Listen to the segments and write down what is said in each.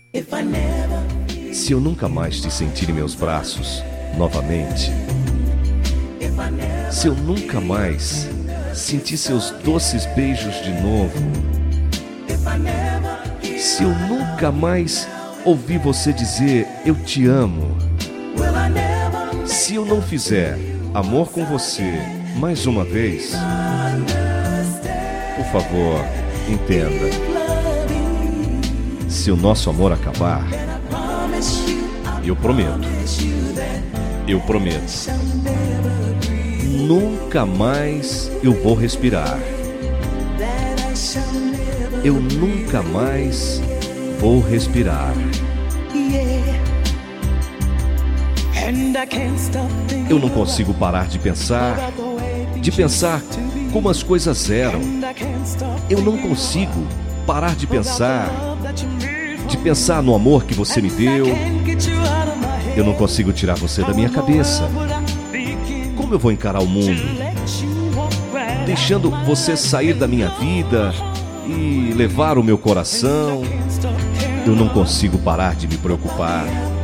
Se eu nunca mais te sentir em meus braços novamente, se eu nunca mais sentir seus doces beijos de novo, se eu nunca mais ouvir você dizer eu te amo, se eu não fizer amor com você mais uma vez, por favor, entenda. Se o nosso amor acabar, eu prometo, nunca mais eu vou respirar. Eu nunca mais vou respirar. Eu não consigo parar de pensar como as coisas eram. Eu não consigo parar de pensar no amor que você me deu. Eu não consigo tirar você da minha cabeça. Como eu vou encarar o mundo deixando você sair da minha vida e levar o meu coração? Eu não consigo parar de me preocupar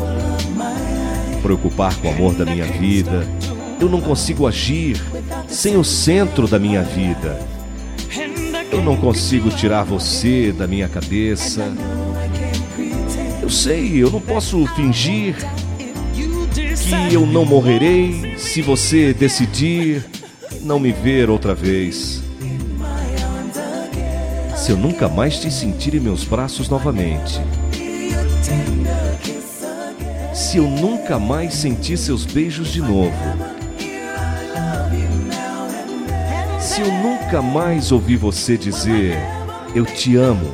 com o amor da minha vida. Eu não consigo agir sem o centro da minha vida. Eu não consigo tirar você da minha cabeça. Eu sei, eu não posso fingir que eu não morrerei se você decidir não me ver outra vez. Se eu nunca mais te sentir em meus braços novamente, se eu nunca mais sentir seus beijos de novo, se eu nunca mais ouvir você dizer eu te amo,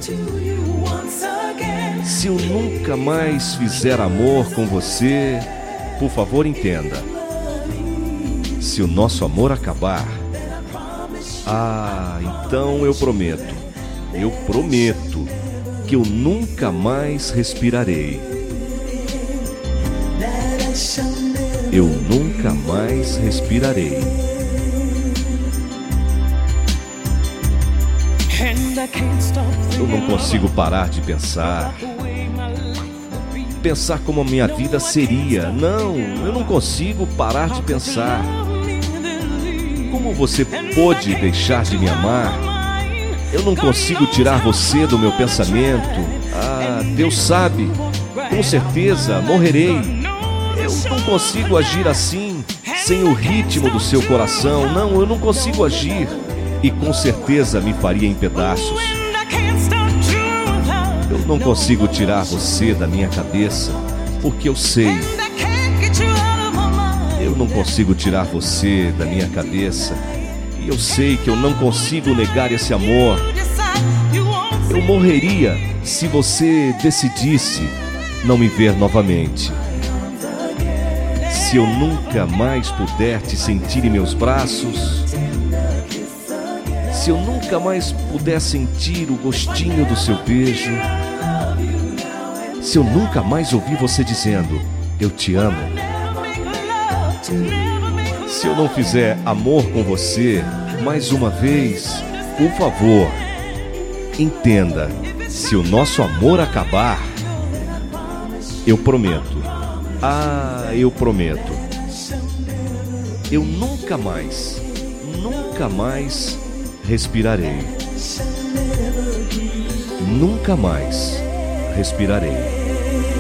se eu nunca mais fizer amor com você, por favor, entenda. Se o nosso amor acabar, então eu prometo que eu nunca mais respirarei. Eu nunca mais respirarei. Eu não consigo parar de pensar como a minha vida seria. Não, eu não consigo parar de pensar. Como você pôde deixar de me amar? Eu não consigo tirar você do meu pensamento. Deus sabe, com certeza morrerei. Eu não consigo agir assim, sem o ritmo do seu coração. Não, eu não consigo agir. E com certeza me faria em pedaços. Eu não consigo tirar você da minha cabeça, porque eu sei. Eu não consigo tirar você da minha cabeça, e eu sei que eu não consigo negar esse amor. Eu morreria se você decidisse não me ver novamente. Se eu nunca mais puder te sentir em meus braços, se eu nunca mais puder sentir o gostinho do seu beijo, se eu nunca mais ouvir você dizendo eu te amo, se eu não fizer amor com você mais uma vez, por favor, entenda. Se o nosso amor acabar, eu prometo, eu prometo, eu nunca mais respirarei. Nunca mais respirarei.